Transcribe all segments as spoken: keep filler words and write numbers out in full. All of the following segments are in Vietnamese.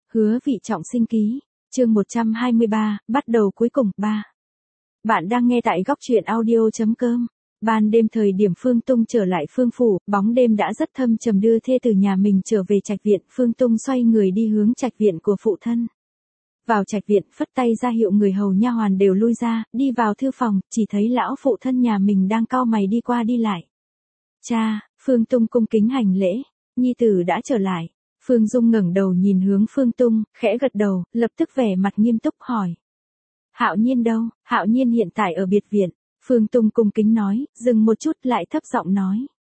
Hứa Vị Trọng sinh ký, chương một trăm hai mươi ba, bắt đầu cuối cùng, ba. Bạn đang nghe tại góc truyện audio.com. Ban đêm thời điểm Phương Tung trở lại Phương Phủ, bóng đêm đã rất thâm trầm đưa thê từ nhà mình trở về trạch viện, Phương Tung xoay người đi hướng trạch viện của phụ thân. Vào trạch viện, phất tay ra hiệu người hầu nha hoàn đều lui ra, đi vào thư phòng, chỉ thấy lão phụ thân nhà mình đang cau mày đi qua đi lại. Cha, Phương Tung cung kính hành lễ, nhi tử đã trở lại. Phương Dung ngẩng đầu nhìn hướng Phương Tung, khẽ gật đầu, lập tức vẻ mặt nghiêm túc hỏi. Hạo Nhiên đâu? Hạo Nhiên hiện tại ở biệt viện. Phương Tung cung kính nói, dừng một chút lại thấp giọng nói.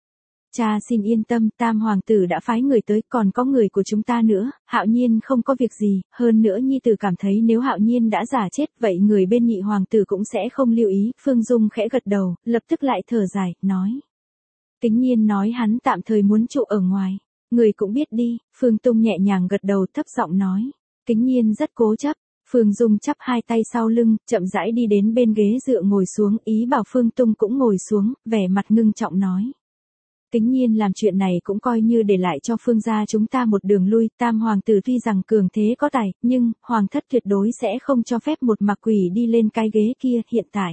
Cha xin yên tâm, Tam Hoàng tử đã phái người tới, còn có người của chúng ta nữa, Hạo Nhiên không có việc gì, hơn nữa nhi tử cảm thấy nếu Hạo Nhiên đã giả chết, vậy người bên nhị hoàng tử cũng sẽ không lưu ý. Phương Dung khẽ gật đầu, lập tức lại thở dài, nói. Tính Nhiên nói hắn tạm thời muốn trụ ở ngoài. Người cũng biết đi, Phương Tung nhẹ nhàng gật đầu thấp giọng nói. Kính Nhiên rất cố chấp. Phương Dung chắp hai tay sau lưng, chậm rãi đi đến bên ghế dựa ngồi xuống, ý bảo Phương Tung cũng ngồi xuống, vẻ mặt ngưng trọng nói. Kính Nhiên làm chuyện này cũng coi như để lại cho Phương gia chúng ta một đường lui, Tam Hoàng tử tuy rằng cường thế có tài, nhưng, Hoàng thất tuyệt đối sẽ không cho phép một mặc quỷ đi lên cái ghế kia, hiện tại.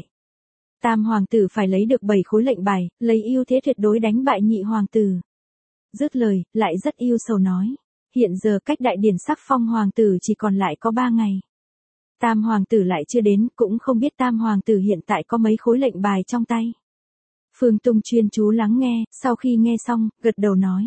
Tam Hoàng tử phải lấy được bảy khối lệnh bài, lấy ưu thế tuyệt đối đánh bại nhị Hoàng tử. Dứt lời, lại rất yêu sầu nói. Hiện giờ cách đại điển sắc phong hoàng tử chỉ còn lại có ba ngày. Tam hoàng tử lại chưa đến, cũng không biết tam hoàng tử hiện tại có mấy khối lệnh bài trong tay. Phương Tung chuyên chú lắng nghe, sau khi nghe xong, gật đầu nói.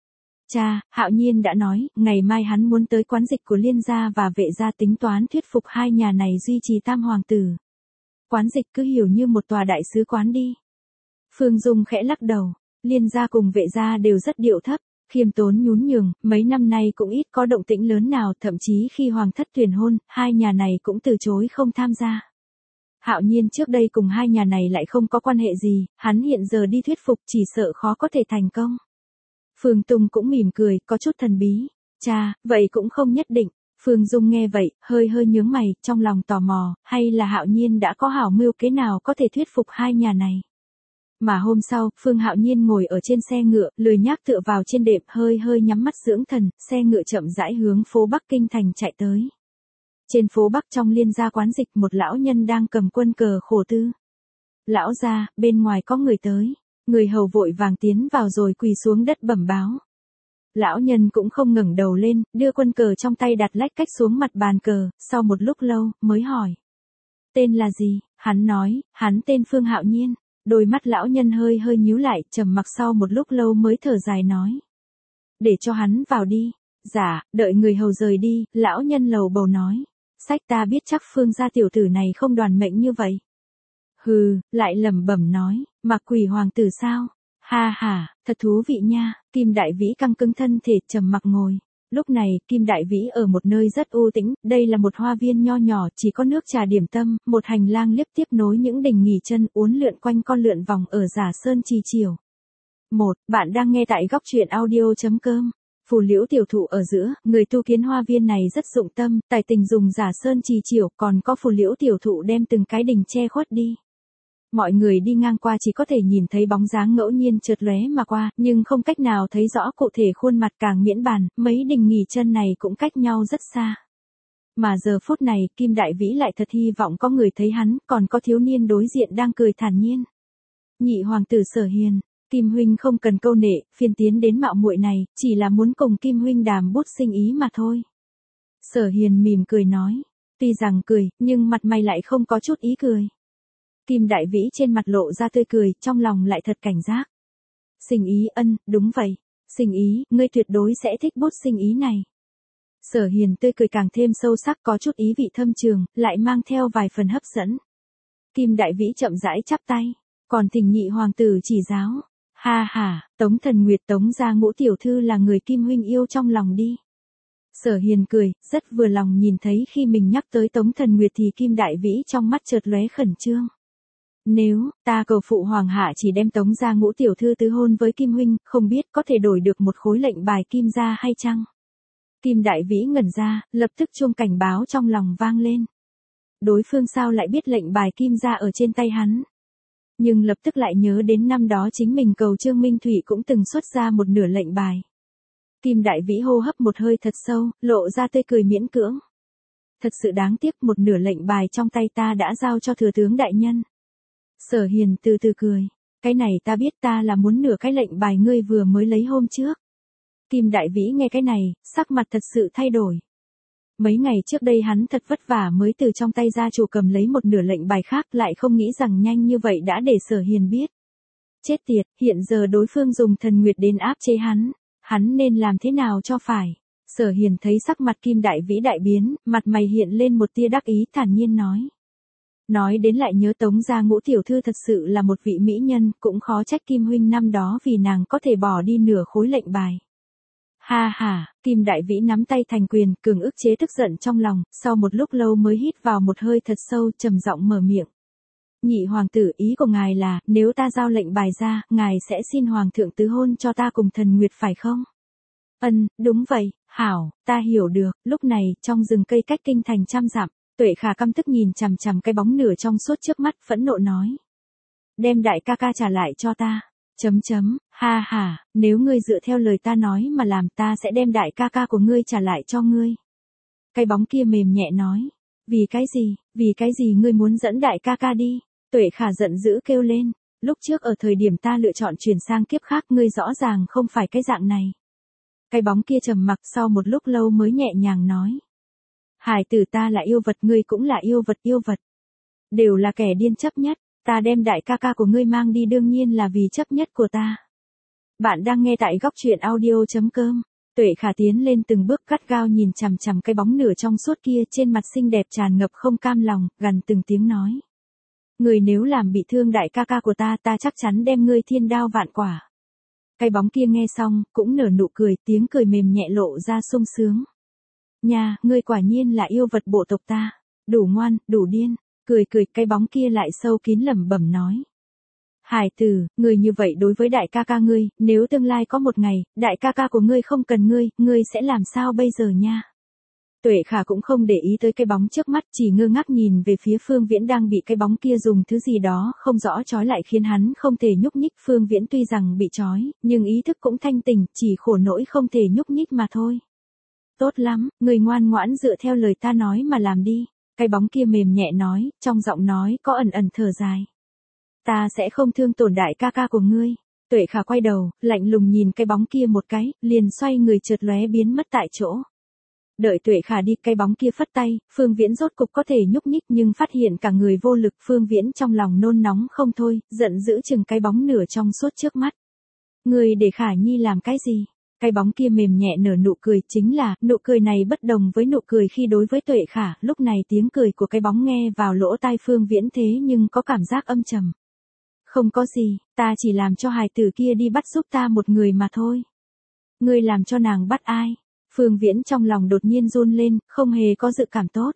Cha, Hạo Nhiên đã nói, ngày mai hắn muốn tới quán dịch của Liên gia và Vệ gia tính toán thuyết phục hai nhà này duy trì tam hoàng tử. Quán dịch cứ hiểu như một tòa đại sứ quán đi. Phương Dung khẽ lắc đầu. Liên gia cùng Vệ gia đều rất điệu thấp, khiêm tốn nhún nhường, mấy năm nay cũng ít có động tĩnh lớn nào, thậm chí khi hoàng thất tuyển hôn, hai nhà này cũng từ chối không tham gia. Hạo Nhiên trước đây cùng hai nhà này lại không có quan hệ gì, hắn hiện giờ đi thuyết phục chỉ sợ khó có thể thành công. Phương Tung cũng mỉm cười, có chút thần bí. Cha, vậy cũng không nhất định. Phương Dung nghe vậy, hơi hơi nhướng mày, trong lòng tò mò, hay là Hạo Nhiên đã có hảo mưu kế nào có thể thuyết phục hai nhà này. Mà hôm sau, Phương Hạo Nhiên ngồi ở trên xe ngựa, lười nhác tựa vào trên đệm, hơi hơi nhắm mắt dưỡng thần, xe ngựa chậm rãi hướng phố Bắc Kinh thành chạy tới. Trên phố Bắc trong Liên gia quán dịch, một lão nhân đang cầm quân cờ khổ tư. Lão gia, bên ngoài có người tới. Người hầu vội vàng tiến vào rồi quỳ xuống đất bẩm báo. Lão nhân cũng không ngẩng đầu lên, đưa quân cờ trong tay đặt lách cách xuống mặt bàn cờ, sau một lúc lâu, mới hỏi. Tên là gì? Hắn nói, hắn tên Phương Hạo Nhiên. Đôi mắt lão nhân hơi hơi nhíu lại, trầm mặc sau một lúc lâu mới thở dài nói. Để cho hắn vào đi. Dạ, đợi người hầu rời đi, lão nhân lầu bầu nói. Sách ta biết chắc Phương gia tiểu tử này không đoàn mệnh như vậy. Hừ, lại lẩm bẩm nói, mặc quỷ hoàng tử sao? Ha ha, thật thú vị nha. Kim Đại Vĩ căng cứng thân thể trầm mặc ngồi. Lúc này, Kim Đại Vĩ ở một nơi rất u tĩnh, đây là một hoa viên nho nhỏ, chỉ có nước trà điểm tâm, một hành lang liếp tiếp nối những đình nghỉ chân, uốn lượn quanh con lượn vòng ở Giả Sơn Trì Chiểu. một. Bạn đang nghe tại góc truyện audio.com. Phù liễu tiểu thụ ở giữa, người tu kiến hoa viên này rất dụng tâm, tài tình dùng Giả Sơn Trì Chiểu, còn có phù liễu tiểu thụ đem từng cái đình che khuất đi. Mọi người đi ngang qua chỉ có thể nhìn thấy bóng dáng ngẫu nhiên chợt lóe mà qua, nhưng không cách nào thấy rõ cụ thể khuôn mặt, càng miễn bàn, mấy đình nghỉ chân này cũng cách nhau rất xa. Mà giờ phút này, Kim Đại Vĩ lại thật hy vọng có người thấy hắn, còn có thiếu niên đối diện đang cười thản nhiên. Nhị hoàng tử Sở Hiền, Kim huynh không cần câu nệ, phiền tiến đến mạo muội này, chỉ là muốn cùng Kim huynh đàm bút sinh ý mà thôi. Sở Hiền mỉm cười nói, tuy rằng cười, nhưng mặt mày lại không có chút ý cười. Kim Đại Vĩ trên mặt lộ ra tươi cười, trong lòng lại thật cảnh giác. Sinh ý ân, đúng vậy. Sinh ý, ngươi tuyệt đối sẽ thích bút sinh ý này. Sở Hiền tươi cười càng thêm sâu sắc, có chút ý vị thâm trường, lại mang theo vài phần hấp dẫn. Kim Đại Vĩ chậm rãi chắp tay, còn thỉnh nhị hoàng tử chỉ giáo. Ha ha, Tống Thần Nguyệt Tống gia Ngũ tiểu thư là người Kim huynh yêu trong lòng đi. Sở Hiền cười, rất vừa lòng nhìn thấy khi mình nhắc tới Tống Thần Nguyệt thì Kim Đại Vĩ trong mắt chợt lóe khẩn trương. Nếu, ta cầu phụ hoàng hạ chỉ đem Tống gia Ngũ tiểu thư tứ hôn với Kim huynh, không biết có thể đổi được một khối lệnh bài Kim gia hay chăng? Kim Đại Vĩ ngẩn ra, lập tức chuông cảnh báo trong lòng vang lên. Đối phương sao lại biết lệnh bài Kim gia ở trên tay hắn? Nhưng lập tức lại nhớ đến năm đó chính mình cầu Trương Minh Thủy cũng từng xuất ra một nửa lệnh bài. Kim Đại Vĩ hô hấp một hơi thật sâu, lộ ra tươi cười miễn cưỡng. Thật sự đáng tiếc, một nửa lệnh bài trong tay ta đã giao cho thừa tướng đại nhân. Sở Hiền từ từ cười. Cái này ta biết, ta là muốn nửa cái lệnh bài ngươi vừa mới lấy hôm trước. Kim Đại Vĩ nghe cái này, sắc mặt thật sự thay đổi. Mấy ngày trước đây hắn thật vất vả mới từ trong tay gia chủ cầm lấy một nửa lệnh bài khác, lại không nghĩ rằng nhanh như vậy đã để Sở Hiền biết. Chết tiệt, hiện giờ đối phương dùng thần nguyệt đến áp chế hắn, hắn nên làm thế nào cho phải. Sở Hiền thấy sắc mặt Kim Đại Vĩ đại biến, mặt mày hiện lên một tia đắc ý, thản nhiên nói. Nói đến lại nhớ Tống gia Ngũ tiểu thư thật sự là một vị mỹ nhân, cũng khó trách Kim huynh năm đó vì nàng có thể bỏ đi nửa khối lệnh bài. Ha ha, Kim Đại Vĩ nắm tay thành quyền, cường ức chế tức giận trong lòng, sau một lúc lâu mới hít vào một hơi thật sâu, trầm giọng mở miệng. Nhị hoàng tử, ý của ngài là, nếu ta giao lệnh bài ra, ngài sẽ xin hoàng thượng tứ hôn cho ta cùng Thần Nguyệt phải không? Ân, đúng vậy, hảo, ta hiểu được. Lúc này, trong rừng cây cách kinh thành trăm dặm, Tuệ Khả căm tức nhìn chằm chằm cái bóng nửa trong suốt trước mắt, phẫn nộ nói. Đem đại ca ca trả lại cho ta. Chấm chấm, ha ha, nếu ngươi dựa theo lời ta nói mà làm, ta sẽ đem đại ca ca của ngươi trả lại cho ngươi. Cái bóng kia mềm nhẹ nói. Vì cái gì, vì cái gì ngươi muốn dẫn đại ca ca đi? Tuệ Khả giận dữ kêu lên. Lúc trước ở thời điểm ta lựa chọn chuyển sang kiếp khác, ngươi rõ ràng không phải cái dạng này. Cái bóng kia trầm mặc, sau một lúc lâu mới nhẹ nhàng nói. Hải tử, ta là yêu vật, ngươi cũng là yêu vật, yêu vật. Đều là kẻ điên chấp nhất, ta đem đại ca ca của ngươi mang đi đương nhiên là vì chấp nhất của ta. Bạn đang nghe tại góc truyện audio chấm com. Tuệ Khả tiến lên từng bước, gắt gao nhìn chằm chằm cái bóng nửa trong suốt kia, trên mặt xinh đẹp tràn ngập không cam lòng, gằn từng tiếng nói. Ngươi nếu làm bị thương đại ca ca của ta, ta chắc chắn đem ngươi thiên đao vạn quả. Cái bóng kia nghe xong, cũng nở nụ cười, tiếng cười mềm nhẹ lộ ra sung sướng. Nha, ngươi quả nhiên là yêu vật bộ tộc ta. Đủ ngoan, đủ điên. Cười cười, cái bóng kia lại sâu kín lẩm bẩm nói. Hải tử, ngươi như vậy đối với đại ca ca ngươi, nếu tương lai có một ngày, đại ca ca của ngươi không cần ngươi, ngươi sẽ làm sao bây giờ nha? Tuệ Khả cũng không để ý tới cái bóng trước mắt, chỉ ngơ ngác nhìn về phía Phương Viễn đang bị cái bóng kia dùng thứ gì đó không rõ trói lại khiến hắn không thể nhúc nhích. Phương Viễn tuy rằng bị trói, nhưng ý thức cũng thanh tỉnh, chỉ khổ nỗi không thể nhúc nhích mà thôi. Tốt lắm, người ngoan ngoãn dựa theo lời ta nói mà làm đi. Cái bóng kia mềm nhẹ nói, trong giọng nói có ẩn ẩn thở dài. Ta sẽ không thương tổn đại ca ca của ngươi. Tuệ Khả quay đầu, lạnh lùng nhìn cái bóng kia một cái, liền xoay người chợt lóe biến mất tại chỗ. Đợi Tuệ Khả đi, cái bóng kia phất tay, Phương Viễn rốt cục có thể nhúc nhích nhưng phát hiện cả người vô lực. Phương Viễn trong lòng nôn nóng không thôi, giận dữ chừng cái bóng nửa trong suốt trước mắt. Ngươi để Khả Nhi làm cái gì? Cái bóng kia mềm nhẹ nở nụ cười, chính là, nụ cười này bất đồng với nụ cười khi đối với Tuệ Khả. Lúc này tiếng cười của cái bóng nghe vào lỗ tai Phương Viễn thế nhưng có cảm giác âm trầm. Không có gì, ta chỉ làm cho hài tử kia đi bắt giúp ta một người mà thôi. Ngươi làm cho nàng bắt ai? Phương Viễn trong lòng đột nhiên run lên, không hề có dự cảm tốt.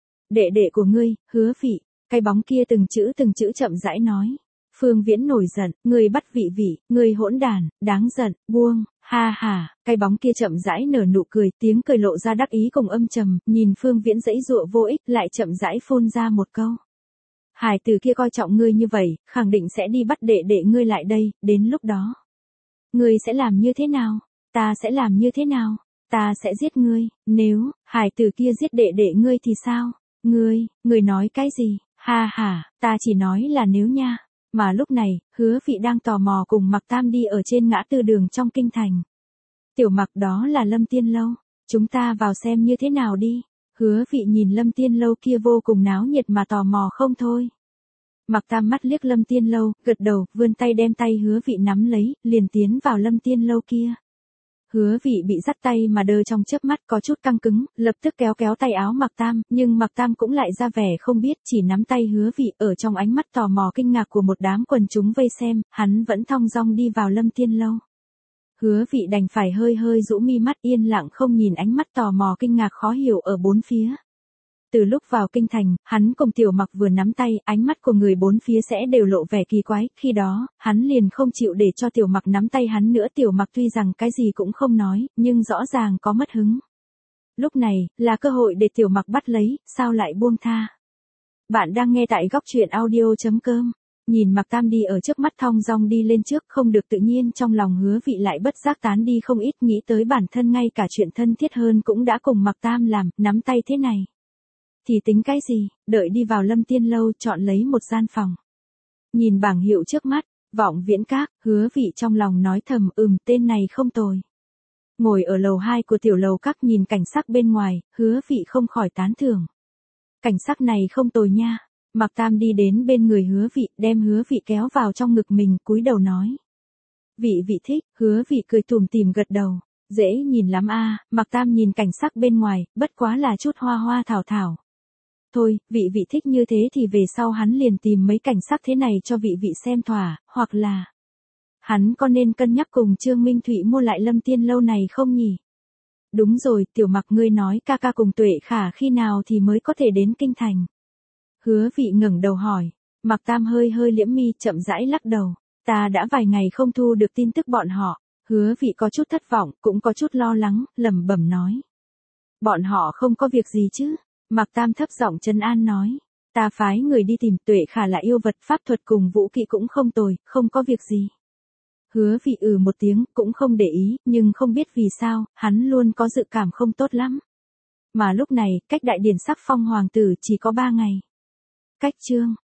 Đệ đệ của ngươi, Hứa Vị. Cái bóng kia từng chữ từng chữ chậm rãi nói. Phương Viễn nổi giận, ngươi bắt Vị Vị, ngươi hỗn đàn, đáng giận, buông, ha ha. Cái bóng kia chậm rãi nở nụ cười, tiếng cười lộ ra đắc ý cùng âm trầm, nhìn Phương Viễn giãy giụa vô ích, lại chậm rãi phun ra một câu. Hải tử kia coi trọng ngươi như vậy, khẳng định sẽ đi bắt đệ đệ ngươi lại đây, đến lúc đó. Ngươi sẽ làm như thế nào? Ta sẽ làm như thế nào? Ta sẽ giết ngươi, nếu, hải tử kia giết đệ đệ ngươi thì sao? Ngươi, ngươi nói cái gì? Ha ha, ta chỉ nói là nếu nha. Mà lúc này, Hứa Vị đang tò mò cùng Mặc Tam đi ở trên ngã tư đường trong kinh thành. Tiểu Mặc, đó là Lâm Tiên Lâu, chúng ta vào xem như thế nào đi. Hứa Vị nhìn Lâm Tiên Lâu kia vô cùng náo nhiệt mà tò mò không thôi. Mặc Tam mắt liếc Lâm Tiên Lâu, gật đầu, vươn tay đem tay Hứa Vị nắm lấy, liền tiến vào Lâm Tiên Lâu kia. Hứa Vị bị dắt tay mà đơ trong chớp mắt, có chút căng cứng, lập tức kéo kéo tay áo Mặc Tam, nhưng Mặc Tam cũng lại ra vẻ không biết, chỉ nắm tay Hứa Vị. Ở trong ánh mắt tò mò kinh ngạc của một đám quần chúng vây xem, hắn vẫn thong dong đi vào Lâm Tiên Lâu. Hứa Vị đành phải hơi hơi rũ mi mắt, yên lặng không nhìn ánh mắt tò mò kinh ngạc khó hiểu ở bốn phía. Từ lúc vào kinh thành, hắn cùng Tiểu Mặc vừa nắm tay, ánh mắt của người bốn phía sẽ đều lộ vẻ kỳ quái, khi đó, hắn liền không chịu để cho Tiểu Mặc nắm tay hắn nữa. Tiểu Mặc tuy rằng cái gì cũng không nói, nhưng rõ ràng có mất hứng. Lúc này, là cơ hội để Tiểu Mặc bắt lấy, sao lại buông tha. Bạn đang nghe tại góc truyện audio chấm com. Nhìn Mạc Tam đi ở trước mắt thong dong đi lên trước không được tự nhiên trong lòng Hứa Vị lại bất giác tán đi không ít, nghĩ tới bản thân ngay cả chuyện thân thiết hơn cũng đã cùng Mạc Tam làm, nắm tay thế này. Thì tính cái gì, đợi đi vào Lâm Tiên Lâu chọn lấy một gian phòng. Nhìn bảng hiệu trước mắt, Vọng Viễn Các, Hứa Vị trong lòng nói thầm ừm tên này không tồi. Ngồi ở lầu hai của tiểu lầu các nhìn cảnh sắc bên ngoài, Hứa Vị không khỏi tán thưởng. Cảnh sắc này không tồi nha. Mạc Tam đi đến bên người Hứa Vị, đem Hứa Vị kéo vào trong ngực mình, cúi đầu nói. Vị vị thích, Hứa Vị cười tủm tỉm gật đầu. Dễ nhìn lắm a. Mạc Tam nhìn cảnh sắc bên ngoài, bất quá là chút hoa hoa thảo thảo. Thôi, vị vị thích như thế thì về sau hắn liền tìm mấy cảnh sắc thế này cho vị vị xem thỏa, hoặc là... Hắn có nên cân nhắc cùng Trương Minh Thụy mua lại Lâm Tiên Lâu này không nhỉ? Đúng rồi, tiểu Mạc ngươi nói ca ca cùng Tuệ Khả khi nào thì mới có thể đến kinh thành. Hứa Vị ngẩng đầu hỏi. Mạc Tam hơi hơi liễm mi chậm rãi lắc đầu. Ta đã vài ngày không thu được tin tức bọn họ. Hứa Vị có chút thất vọng, cũng có chút lo lắng, lẩm bẩm nói. Bọn họ không có việc gì chứ? Mạc Tam thấp giọng trấn an nói. Ta phái người đi tìm, Tuệ Khả là yêu vật pháp thuật cùng vũ kỵ cũng không tồi, không có việc gì. Hứa Vị ừ một tiếng, cũng không để ý, nhưng không biết vì sao, hắn luôn có dự cảm không tốt lắm. Mà lúc này, cách đại điển sắc phong hoàng tử chỉ có ba ngày. Cách chương